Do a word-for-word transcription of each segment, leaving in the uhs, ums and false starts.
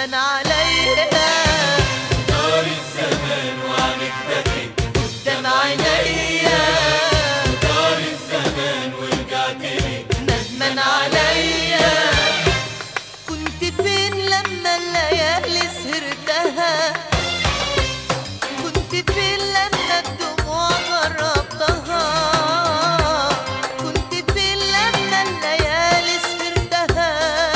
ندمان عليا. دار الزمان وعنك بكي قدام عينيا، دار الزمان ورجعت لي ندمان عليا. كنت فين لما الليالي سهرتها؟ كنت فين لما الدموع جربتها؟ كنت فين لما الليالي سهرتها؟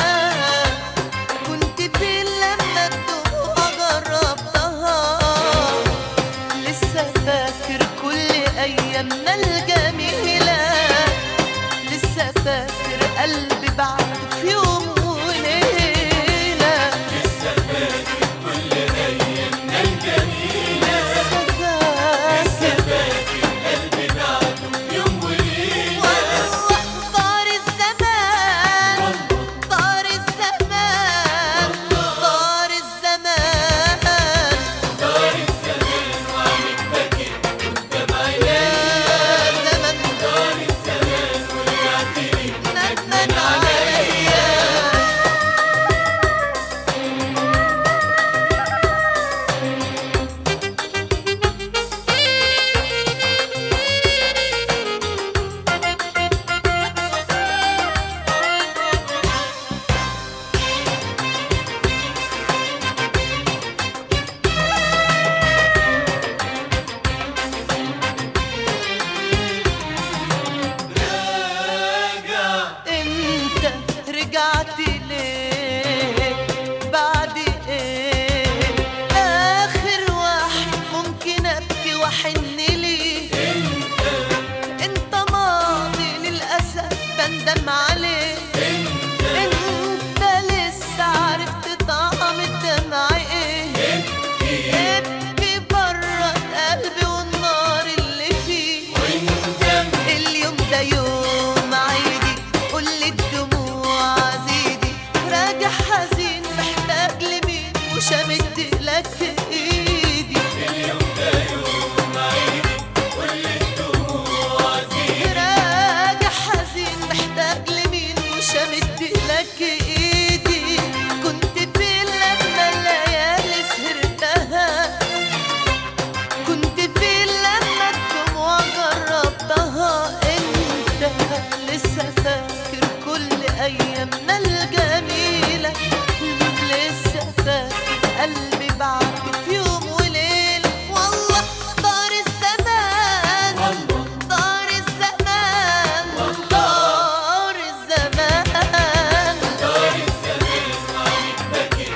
كنت فين لما الدموع جربتها؟ لسه فاكر كل أيامنا الجميلة، لسه فاكر قلبي بعد في يوم وليلة، لسه فاكر كل أيامنا الجميلة، لسه لسه فاكر فاكر قلبي بعده في يوم وليلة. والله طار الزمان، طار الزمان، طار الزمان، دار الزمان وعنك بكي قدام يا عينيا، زمن دار الزمان ورجعت لي ندمان عليا. راجع انت رجعت ليه؟ بعد ايه؟ اخر واحد ممكن ابكي واحن ليه. انت ماضي للاسف بندم عليه. انت لسه عرفت طعم الدمع ايه؟ ابكي برد قلبي والنار اللي فيه. اليوم ده يوم عيدي، كل الدموع زيدي، راجع حزين محتاج لمين مش همد لك ايدي. اليوم ده يوم عيدي كل الدموع زيدي، راجع حزين محتاج لمين مش همد لك ايدي. كنت فين لما الليالي سهرتها؟ كنت فين لما الدموع جربتها؟ انت لسه فاكر كل ايامنا الجميلة، لسه فاكر قلبي بعد في يوم وليل. والله طار الزمان، طار الزمان، طار الزمان، دار الزمان وعنك بكي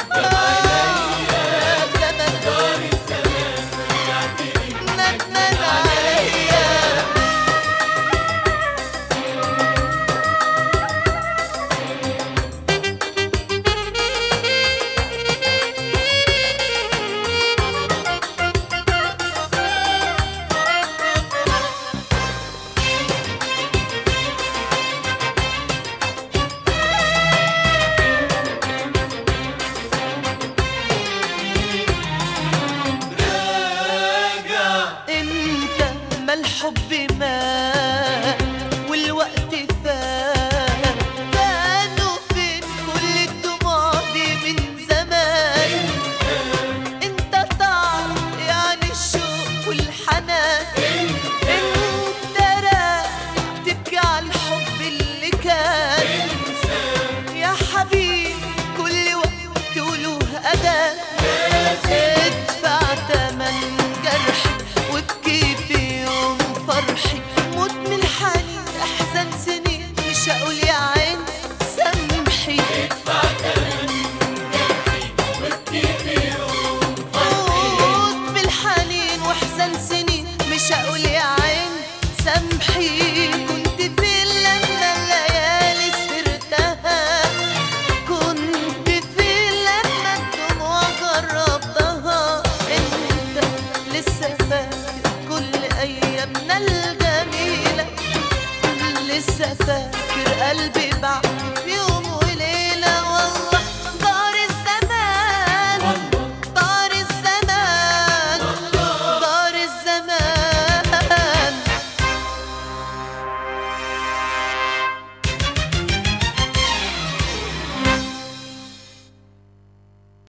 آه زمن دار الزمان ورجعت لي ندمان عليا. راجع انت ما الحب مات والوقت فات، كانوا فين كل الدموع دي من زمان؟ انت تعرف يعني الشوق والحنان. انت راجع تبكي على الحب اللي كان. يا حبيبي كل وقت وله أذان، ادفع تمن جرحي وابكي في يوم فرحي. موت من الحنين احزان سنين مش هقول يا عين سامحي. ادفع تمن جرحي وابكي في يوم موت من الحنين واحزان سنين مش هقول يا عين سامحي. كنت فين لما الليالي سهرتها؟ كنت فين لما الدموع جربتها؟ انت لسه فاكر كل ايامنا الجميلة، لسه فاكر قلبي بعد في